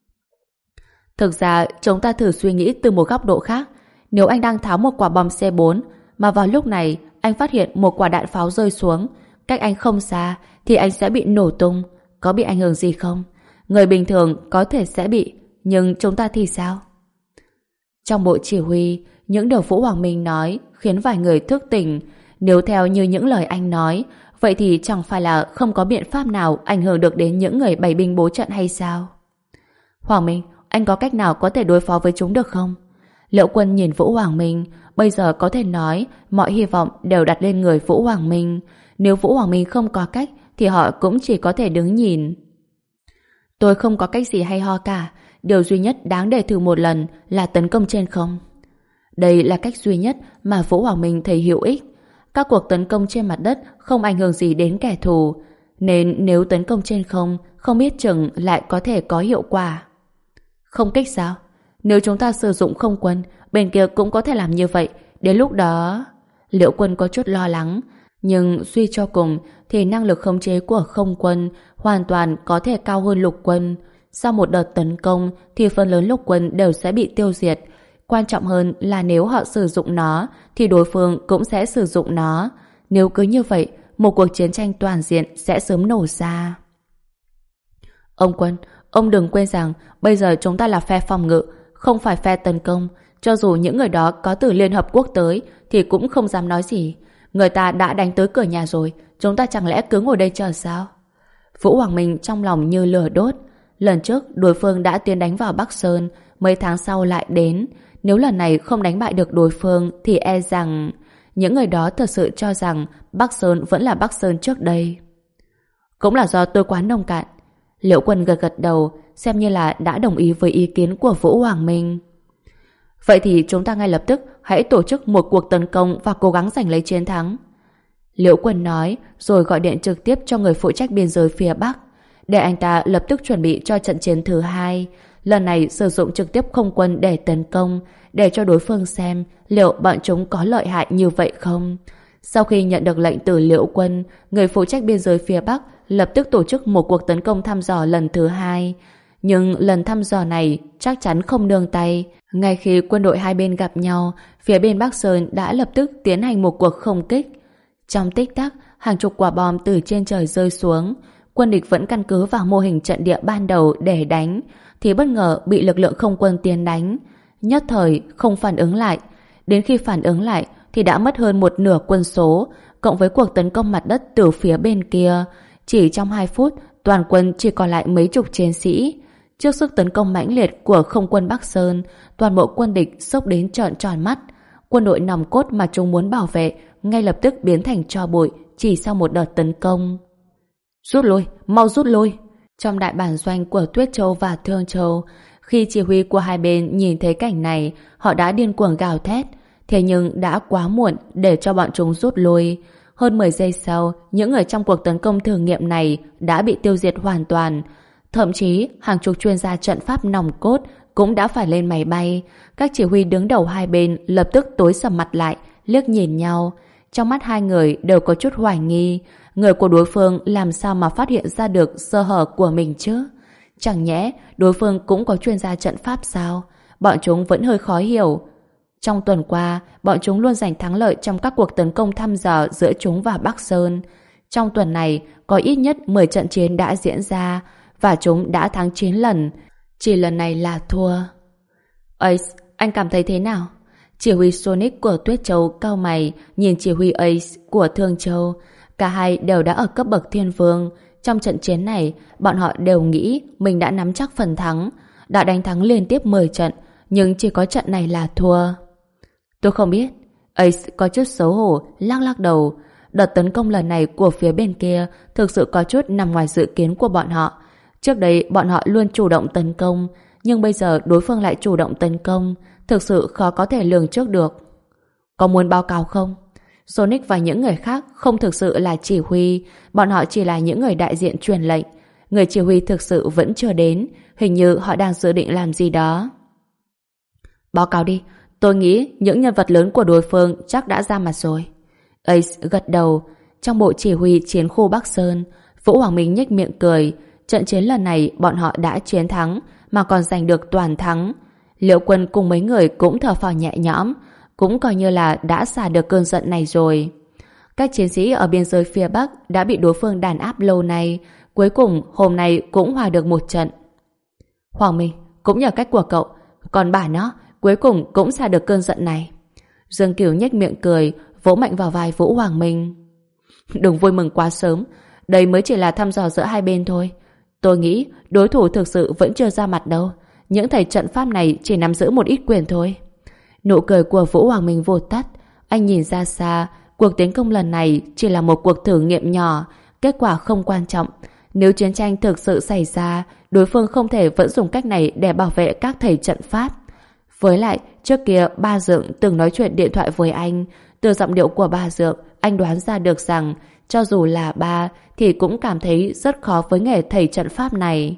thực ra chúng ta thử suy nghĩ từ một góc độ khác. Nếu anh đang tháo một quả bom xê bốn mà vào lúc này anh phát hiện một quả đạn pháo rơi xuống cách anh không xa, thì anh sẽ bị nổ tung. Có bị ảnh hưởng gì không? Người bình thường có thể sẽ bị, nhưng chúng ta thì sao? Trong bộ chỉ huy, những điều Vũ Hoàng Minh nói khiến vài người thức tỉnh. Nếu theo như những lời anh nói, vậy thì chẳng phải là không có biện pháp nào ảnh hưởng được đến những người bày binh bố trận hay sao? Hoàng Minh, anh có cách nào có thể đối phó với chúng được không? Liễu Quân nhìn Vũ Hoàng Minh, bây giờ có thể nói mọi hy vọng đều đặt lên người Vũ Hoàng Minh. Nếu Vũ Hoàng Minh không có cách thì họ cũng chỉ có thể đứng nhìn. Tôi không có cách gì hay ho cả. Điều duy nhất đáng để thử một lần là tấn công trên không. Đây là cách duy nhất mà Vũ Hoàng Minh thấy hữu ích. Các cuộc tấn công trên mặt đất không ảnh hưởng gì đến kẻ thù, nên nếu tấn công trên không, không biết chừng lại có thể có hiệu quả. Không kích sao? Nếu chúng ta sử dụng không quân, bên kia cũng có thể làm như vậy. Đến lúc đó... Liễu Quân có chút lo lắng, nhưng suy cho cùng thì năng lực khống chế của không quân hoàn toàn có thể cao hơn lục quân. Sau một đợt tấn công thì phần lớn lục quân đều sẽ bị tiêu diệt. Quan trọng hơn là nếu họ sử dụng nó thì đối phương cũng sẽ sử dụng nó. Nếu cứ như vậy, một cuộc chiến tranh toàn diện sẽ sớm nổ ra. Ông Quân, ông đừng quên rằng bây giờ chúng ta là phe phòng ngự, không phải phe tấn công. Cho dù những người đó có từ Liên Hợp Quốc tới thì cũng không dám nói gì. Người ta đã đánh tới cửa nhà rồi, chúng ta chẳng lẽ cứ ngồi đây chờ sao? Vũ Hoàng Minh trong lòng như lửa đốt. Lần trước đối phương đã tiến đánh vào Bắc Sơn, mấy tháng sau lại đến. Nếu lần này không đánh bại được đối phương thì e rằng những người đó thật sự cho rằng Bắc Sơn vẫn là Bắc Sơn trước đây. Cũng là do tôi quá nông cạn. Liễu Quân gật gật đầu, xem như là đã đồng ý với ý kiến của Vũ Hoàng Minh. Vậy thì chúng ta ngay lập tức hãy tổ chức một cuộc tấn công và cố gắng giành lấy chiến thắng. Liễu Quân nói, rồi gọi điện trực tiếp cho người phụ trách biên giới phía Bắc, để anh ta lập tức chuẩn bị cho trận chiến thứ hai. Lần này sử dụng trực tiếp không quân để tấn công, để cho đối phương xem liệu bọn chúng có lợi hại như vậy không. Sau khi nhận được lệnh từ Liễu Quân, người phụ trách biên giới phía Bắc lập tức tổ chức một cuộc tấn công thăm dò lần thứ hai. Nhưng lần thăm dò này chắc chắn không nương tay. Ngay khi quân đội hai bên gặp nhau, phía bên Bắc Sơn đã lập tức tiến hành một cuộc không kích. Trong tích tắc, hàng chục quả bom từ trên trời rơi xuống. Quân địch vẫn căn cứ vào mô hình trận địa ban đầu để đánh. thì bất ngờ bị lực lượng không quân tiến đánh. Nhất thời không phản ứng lại. Đến khi phản ứng lại thì đã mất hơn một nửa quân số, cộng với cuộc tấn công mặt đất từ phía bên kia. Chỉ trong hai phút, toàn quân chỉ còn lại mấy chục chiến sĩ. Trước sức tấn công mãnh liệt của không quân Bắc Sơn, toàn bộ quân địch sốc đến trợn tròn mắt. Quân đội nòng cốt mà chúng muốn bảo vệ ngay lập tức biến thành tro bụi chỉ sau một đợt tấn công. Rút lui, mau rút lui! Trong đại bản doanh của Tuyết Châu và Thương Châu, khi chỉ huy của hai bên nhìn thấy cảnh này, họ đã điên cuồng gào thét. Thế nhưng đã quá muộn để cho bọn chúng rút lui. Hơn mười giây sau, những người trong cuộc tấn công thử nghiệm này đã bị tiêu diệt hoàn toàn. Thậm chí, hàng chục chuyên gia trận pháp nòng cốt cũng đã phải lên máy bay. Các chỉ huy đứng đầu hai bên lập tức tối sầm mặt lại, liếc nhìn nhau. Trong mắt hai người đều có chút hoài nghi. Người của đối phương làm sao mà phát hiện ra được sơ hở của mình chứ? Chẳng nhẽ đối phương cũng có chuyên gia trận pháp sao? Bọn chúng vẫn hơi khó hiểu. Trong tuần qua, bọn chúng luôn giành thắng lợi trong các cuộc tấn công thăm dò giữa chúng và Bắc Sơn. Trong tuần này, có ít nhất mười trận chiến đã diễn ra, và chúng đã thắng chín lần. Chỉ lần này là thua. Ace, anh cảm thấy thế nào? Chỉ huy Sonic của Tuyết Châu cau mày nhìn chỉ huy Ace của Thương Châu. Cả hai đều đã ở cấp bậc thiên vương. Trong trận chiến này, bọn họ đều nghĩ mình đã nắm chắc phần thắng, đã đánh thắng liên tiếp mười trận, nhưng chỉ có trận này là thua. Tôi không biết. Ace có chút xấu hổ, lắc lắc đầu. Đợt tấn công lần này của phía bên kia thực sự có chút nằm ngoài dự kiến của bọn họ. Trước đây bọn họ luôn chủ động tấn công, nhưng bây giờ đối phương lại chủ động tấn công, thực sự khó có thể lường trước được. Có muốn báo cáo không? Sonic và những người khác không thực sự là chỉ huy, bọn họ chỉ là những người đại diện truyền lệnh. Người chỉ huy thực sự vẫn chưa đến, hình như họ đang dự định làm gì đó. Báo cáo đi, tôi nghĩ những nhân vật lớn của đối phương chắc đã ra mặt rồi. Ace gật đầu. Trong bộ chỉ huy chiến khu Bắc Sơn, Vũ Hoàng Minh nhếch miệng cười. Trận chiến lần này bọn họ đã chiến thắng, mà còn giành được toàn thắng. Liễu Quân cùng mấy người cũng thở phào nhẹ nhõm, cũng coi như là đã xả được cơn giận này rồi. Các chiến sĩ ở biên giới phía Bắc đã bị đối phương đàn áp lâu nay, cuối cùng hôm nay cũng hòa được một trận. Hoàng Minh, cũng nhờ cách của cậu, còn bà nó cuối cùng cũng xả được cơn giận này. Dương Cửu nhếch miệng cười, vỗ mạnh vào vai Vũ Hoàng Minh. Đừng vui mừng quá sớm, đây mới chỉ là thăm dò giữa hai bên thôi. Tôi nghĩ đối thủ thực sự vẫn chưa ra mặt đâu. Những thầy trận pháp này chỉ nắm giữ một ít quyền thôi. Nụ cười của Vũ Hoàng Minh vụt tắt. Anh nhìn ra xa, cuộc tiến công lần này chỉ là một cuộc thử nghiệm nhỏ, kết quả không quan trọng. Nếu chiến tranh thực sự xảy ra, đối phương không thể vẫn dùng cách này để bảo vệ các thầy trận pháp. Với lại, trước kia Ba Dượng từng nói chuyện điện thoại với anh. Từ giọng điệu của Ba Dượng, anh đoán ra được rằng cho dù là ba thì cũng cảm thấy rất khó với nghề thầy trận pháp này.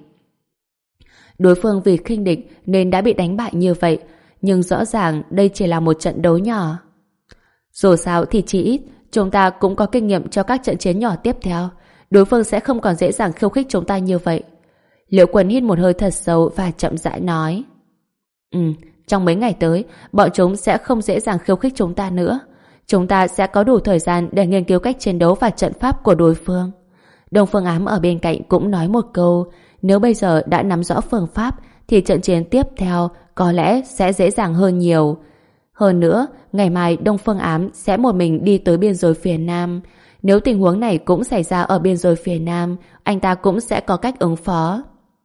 Đối phương vì khinh địch nên đã bị đánh bại như vậy, nhưng rõ ràng đây chỉ là một trận đấu nhỏ. Dù sao thì chỉ ít, chúng ta cũng có kinh nghiệm cho các trận chiến nhỏ tiếp theo. Đối phương sẽ không còn dễ dàng khiêu khích chúng ta như vậy. Liễu Quân hít một hơi thật sâu và chậm rãi nói. Ừ, trong mấy ngày tới, bọn chúng sẽ không dễ dàng khiêu khích chúng ta nữa. Chúng ta sẽ có đủ thời gian để nghiên cứu cách chiến đấu và trận pháp của đối phương. Đông Phương Ám ở bên cạnh cũng nói một câu, nếu bây giờ đã nắm rõ phương pháp thì trận chiến tiếp theo có lẽ sẽ dễ dàng hơn nhiều. Hơn nữa, ngày mai Đông Phương Ám sẽ một mình đi tới biên giới phía Nam. Nếu tình huống này cũng xảy ra ở biên giới phía Nam, anh ta cũng sẽ có cách ứng phó.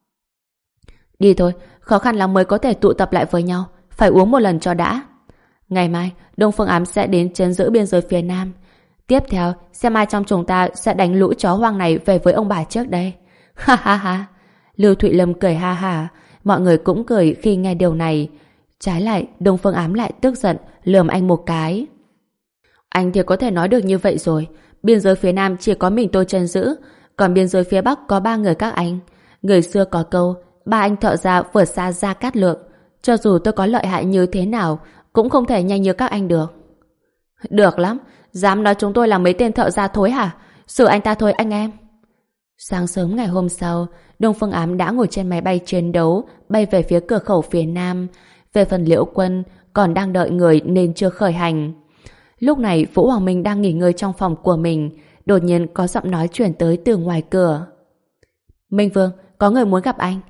Đi thôi, khó khăn lắm mới có thể tụ tập lại với nhau, phải uống một lần cho đã. Ngày mai, Đông Phương Ám sẽ đến trấn giữ biên giới phía Nam. Tiếp theo, xem ai trong chúng ta sẽ đánh lũ chó hoang này về với ông bà trước đây. Ha ha ha. Lưu Thụy Lâm cười ha ha. Mọi người cũng cười khi nghe điều này. Trái lại, Đông Phương Ám lại tức giận, lườm anh một cái. Anh thì có thể nói được như vậy rồi. Biên giới phía Nam chỉ có mình tôi trấn giữ, còn biên giới phía Bắc có ba người các anh. Người xưa có câu, ba anh thợ ra vượt xa Gia Cát Lượng. Cho dù tôi có lợi hại như thế nào, cũng không thể nhanh như các anh được. Được lắm, dám nói chúng tôi là mấy tên thợ ra thối hả? Xử anh ta thôi anh em. Sáng sớm ngày hôm sau, Đông Phương Ám đã ngồi trên máy bay chiến đấu, bay về phía cửa khẩu phía Nam. Về phần Liễu Quân, còn đang đợi người nên chưa khởi hành. Lúc này Vũ Hoàng Minh đang nghỉ ngơi trong phòng của mình, đột nhiên có giọng nói chuyển tới từ ngoài cửa. Minh Vương, có người muốn gặp anh.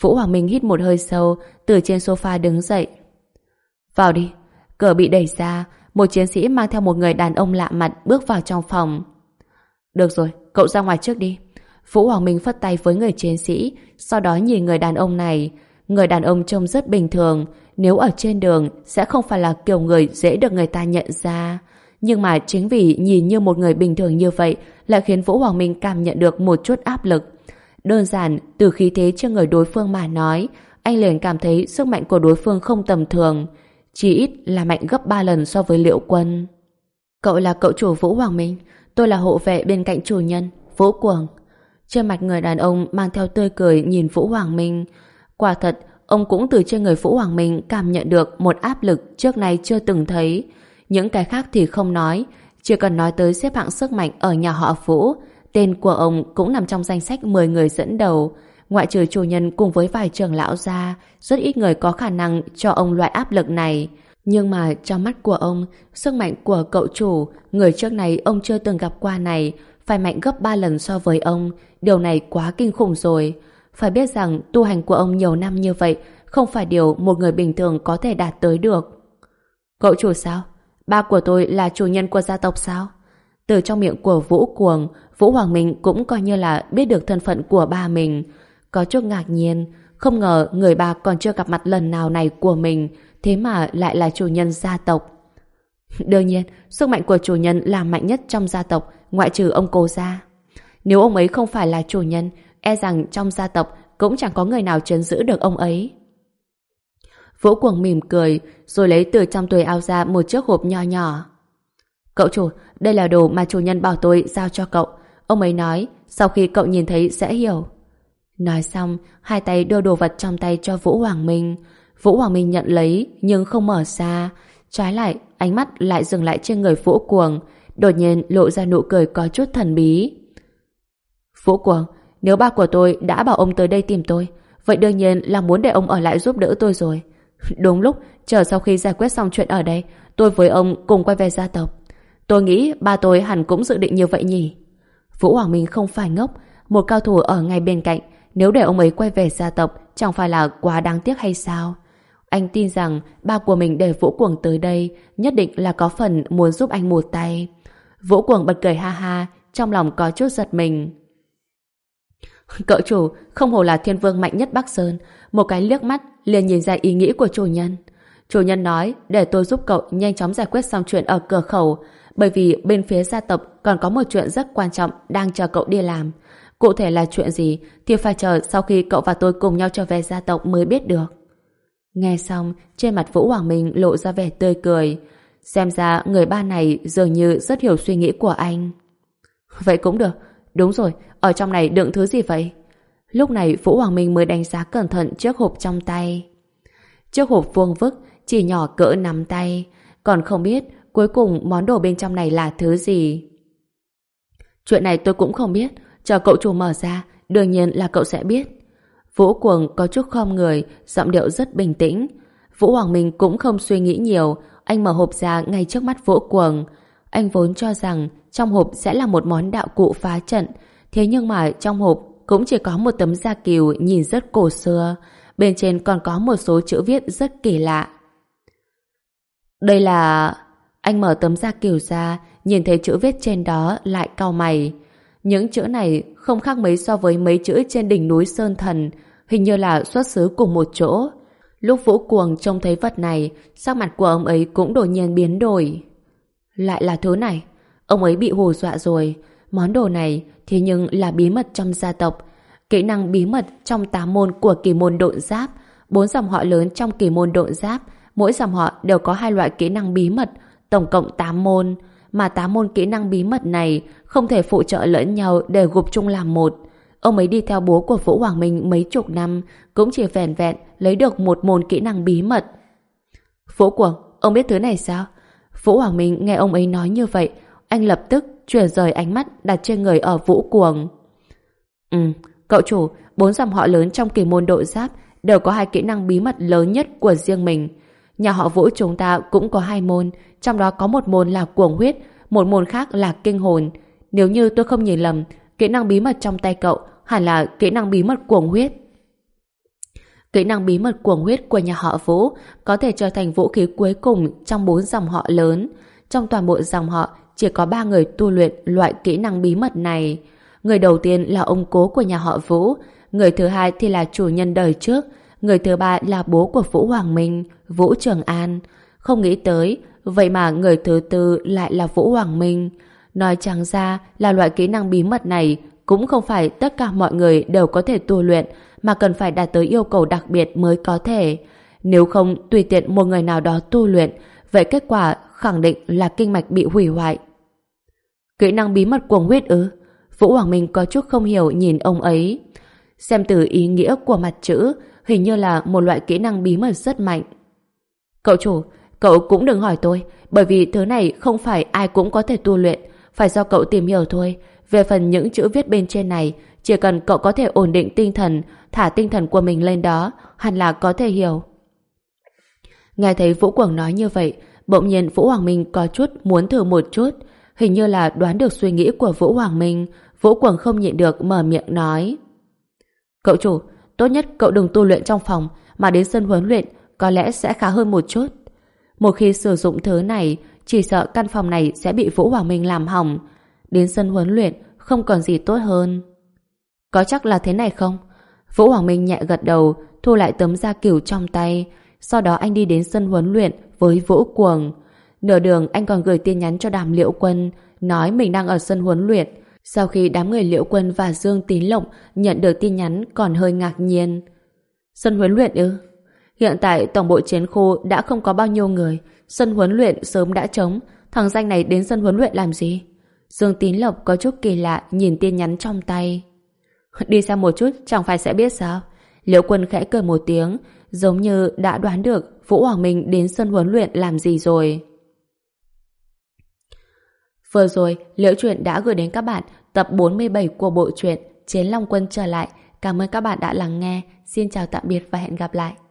Vũ Hoàng Minh hít một hơi sâu, từ trên sofa đứng dậy. Vào đi. Cửa bị đẩy ra, một chiến sĩ mang theo một người đàn ông lạ mặt bước vào trong phòng. Được rồi, cậu ra ngoài trước đi. Vũ Hoàng Minh phất tay với người chiến sĩ, sau đó nhìn người đàn ông này. Người đàn ông trông rất bình thường, nếu ở trên đường sẽ không phải là kiểu người dễ được người ta nhận ra. Nhưng mà chính vì nhìn như một người bình thường như vậy lại khiến Vũ Hoàng Minh cảm nhận được một chút áp lực. Đơn giản, từ khí thế trên người đối phương mà nói, anh liền cảm thấy sức mạnh của đối phương không tầm thường. Chỉ ít là mạnh gấp ba lần so với Liệu Quân. Cậu là cậu chủ Vũ Hoàng Minh, tôi là hộ vệ bên cạnh chủ nhân, Vũ Cuồng. Trên mặt người đàn ông mang theo tươi cười nhìn Vũ Hoàng Minh. Quả thật, ông cũng từ trên người Vũ Hoàng Minh cảm nhận được một áp lực trước nay chưa từng thấy. Những cái khác thì không nói, chỉ cần nói tới xếp hạng sức mạnh ở nhà họ Vũ, tên của ông cũng nằm trong danh sách mười người dẫn đầu. Ngoại trừ chủ nhân cùng với vài trưởng lão ra, rất ít người có khả năng cho ông loại áp lực này. Nhưng mà trong mắt của ông, sức mạnh của cậu chủ, người trước này ông chưa từng gặp qua này, phải mạnh gấp ba lần so với ông. Điều này quá kinh khủng rồi. Phải biết rằng tu hành của ông nhiều năm như vậy không phải điều một người bình thường có thể đạt tới được. Cậu chủ sao? Ba của tôi là chủ nhân của gia tộc sao? Từ trong miệng của Vũ Cuồng, Vũ Hoàng Minh cũng coi như là biết được thân phận của ba mình. Có chút ngạc nhiên, không ngờ người ba còn chưa gặp mặt lần nào này của mình, thế mà lại là chủ nhân gia tộc. Đương nhiên, sức mạnh của chủ nhân là mạnh nhất trong gia tộc, ngoại trừ ông Cố gia. Nếu ông ấy không phải là chủ nhân, e rằng trong gia tộc cũng chẳng có người nào trấn giữ được ông ấy. Vũ Cuồng mỉm cười, rồi lấy từ trong túi áo ra một chiếc hộp nho nhỏ. Cậu chủ, đây là đồ mà chủ nhân bảo tôi giao cho cậu. Ông ấy nói, sau khi cậu nhìn thấy sẽ hiểu. Nói xong, hai tay đưa đồ vật trong tay cho Vũ Hoàng Minh. Vũ Hoàng Minh nhận lấy, nhưng không mở ra. Trái lại, ánh mắt lại dừng lại trên người Vũ Cuồng, đột nhiên lộ ra nụ cười có chút thần bí. Vũ Cuồng, nếu ba của tôi đã bảo ông tới đây tìm tôi, vậy đương nhiên là muốn để ông ở lại giúp đỡ tôi rồi. Đúng lúc, chờ sau khi giải quyết xong chuyện ở đây, tôi với ông cùng quay về gia tộc. Tôi nghĩ ba tôi hẳn cũng dự định như vậy nhỉ. Vũ Hoàng Minh không phải ngốc, một cao thủ ở ngay bên cạnh, nếu để ông ấy quay về gia tộc chẳng phải là quá đáng tiếc hay sao? Anh tin rằng ba của mình để Vũ Cuồng tới đây nhất định là có phần muốn giúp anh một tay. Vũ Cuồng bật cười ha ha, trong lòng có chút giật mình. Cậu chủ không hổ là thiên vương mạnh nhất Bắc Sơn, một cái liếc mắt liền nhìn ra ý nghĩ của chủ nhân. Chủ nhân nói để tôi giúp cậu nhanh chóng giải quyết xong chuyện ở cửa khẩu, bởi vì bên phía gia tộc còn có một chuyện rất quan trọng đang chờ cậu đi làm. Cụ thể là chuyện gì thì phải chờ sau khi cậu và tôi cùng nhau trở về gia tộc mới biết được. Nghe xong, trên mặt Vũ Hoàng Minh lộ ra vẻ tươi cười. Xem ra người ba này dường như rất hiểu suy nghĩ của anh. Vậy cũng được. Đúng rồi, ở trong này đựng thứ gì vậy? Lúc này Vũ Hoàng Minh mới đánh giá cẩn thận chiếc hộp trong tay. Chiếc hộp vuông vức, chỉ nhỏ cỡ nắm tay. Còn không biết cuối cùng món đồ bên trong này là thứ gì. Chuyện này tôi cũng không biết. Chờ cậu chủ mở ra, đương nhiên là cậu sẽ biết. Vũ Cuồng có chút khom người, giọng điệu rất bình tĩnh. Vũ Hoàng Minh cũng không suy nghĩ nhiều, anh mở hộp ra ngay trước mắt Vũ Cuồng. Anh vốn cho rằng trong hộp sẽ là một món đạo cụ phá trận, thế nhưng mà trong hộp cũng chỉ có một tấm da cừu nhìn rất cổ xưa, bên trên còn có một số chữ viết rất kỳ lạ. Đây là... Anh mở tấm da cừu ra, nhìn thấy chữ viết trên đó lại cau mày. Những chữ này không khác mấy so với mấy chữ trên đỉnh núi Sơn Thần, hình như là xuất xứ cùng một chỗ. Lúc Vũ Cuồng trông thấy vật này, sắc mặt của ông ấy cũng đột nhiên biến đổi. Lại là thứ này. Ông ấy bị hù dọa rồi. Món đồ này thế nhưng là bí mật trong gia tộc. Kỹ năng bí mật trong tám môn của kỳ môn độn giáp. Bốn dòng họ lớn trong kỳ môn độn giáp. Mỗi dòng họ đều có hai loại kỹ năng bí mật, tổng cộng tám môn. Mà tám môn kỹ năng bí mật này không thể phụ trợ lẫn nhau để gộp chung làm một. Ông ấy đi theo bố của Vũ Hoàng Minh mấy chục năm, cũng chỉ vẻn vẹn lấy được một môn kỹ năng bí mật. Vũ Cuồng, ông biết thứ này sao? Vũ Hoàng Minh nghe ông ấy nói như vậy, anh lập tức chuyển rời ánh mắt đặt trên người ở Vũ Cuồng. Ừ, cậu chủ, bốn dòng họ lớn trong kỳ môn độ giáp đều có hai kỹ năng bí mật lớn nhất của riêng mình. Nhà họ Vũ chúng ta cũng có hai môn, trong đó có một môn là cuồng huyết, một môn khác là kinh hồn. Nếu như tôi không nhìn lầm, kỹ năng bí mật trong tay cậu hẳn là kỹ năng bí mật cuồng huyết. Kỹ năng bí mật cuồng huyết của nhà họ Vũ có thể trở thành vũ khí cuối cùng trong bốn dòng họ lớn. Trong toàn bộ dòng họ chỉ có ba người tu luyện loại kỹ năng bí mật này. Người đầu tiên là ông cố của nhà họ Vũ, người thứ hai thì là chủ nhân đời trước, người thứ ba là bố của Vũ Hoàng Minh, Vũ Trường An. Không nghĩ tới, vậy mà người thứ tư lại là Vũ Hoàng Minh. Nói chẳng ra là loại kỹ năng bí mật này cũng không phải tất cả mọi người đều có thể tu luyện, mà cần phải đạt tới yêu cầu đặc biệt mới có thể. Nếu không tùy tiện một người nào đó tu luyện, vậy kết quả khẳng định là kinh mạch bị hủy hoại. Kỹ năng bí mật cuồng huyết ư? Vũ Hoàng Minh có chút không hiểu nhìn ông ấy. Xem từ ý nghĩa của mặt chữ, hình như là một loại kỹ năng bí mật rất mạnh. Cậu chủ, cậu cũng đừng hỏi tôi, bởi vì thứ này không phải ai cũng có thể tu luyện, phải do cậu tìm hiểu thôi. Về phần những chữ viết bên trên này, chỉ cần cậu có thể ổn định tinh thần, thả tinh thần của mình lên đó, hẳn là có thể hiểu. Nghe thấy Vũ Quảng nói như vậy, bỗng nhiên Vũ Hoàng Minh có chút muốn thử một chút. Hình như là đoán được suy nghĩ của Vũ Hoàng Minh, Vũ Quảng không nhịn được mở miệng nói. Cậu chủ, tốt nhất cậu đừng tu luyện trong phòng, mà đến sân huấn luyện có lẽ sẽ khá hơn một chút. Một khi sử dụng thứ này, chỉ sợ căn phòng này sẽ bị Vũ Hoàng Minh làm hỏng. Đến sân huấn luyện không còn gì tốt hơn. Có chắc là thế này không? Vũ Hoàng Minh nhẹ gật đầu, thu lại tấm da cừu trong tay. Sau đó anh đi đến sân huấn luyện với Vũ Cuồng. Nửa đường anh còn gửi tin nhắn cho Đàm Liễu Quân, nói mình đang ở sân huấn luyện. Sau khi đám người Liễu Quân và Dương Tín Lộng nhận được tin nhắn còn hơi ngạc nhiên. Sân huấn luyện ư? Hiện tại tổng bộ chiến khu đã không có bao nhiêu người, sân huấn luyện sớm đã trống, thằng danh này đến sân huấn luyện làm gì? Dương Tín Lộc có chút kỳ lạ nhìn tin nhắn trong tay. Đi xem một chút chẳng phải sẽ biết sao? Liễu Quân khẽ cười một tiếng, giống như đã đoán được Vũ Hoàng Minh đến sân huấn luyện làm gì rồi. Vừa rồi, Liễu Chuyện đã gửi đến các bạn tập bốn mươi bảy của bộ truyện Chiến Long Quân trở lại. Cảm ơn các bạn đã lắng nghe. Xin chào tạm biệt và hẹn gặp lại.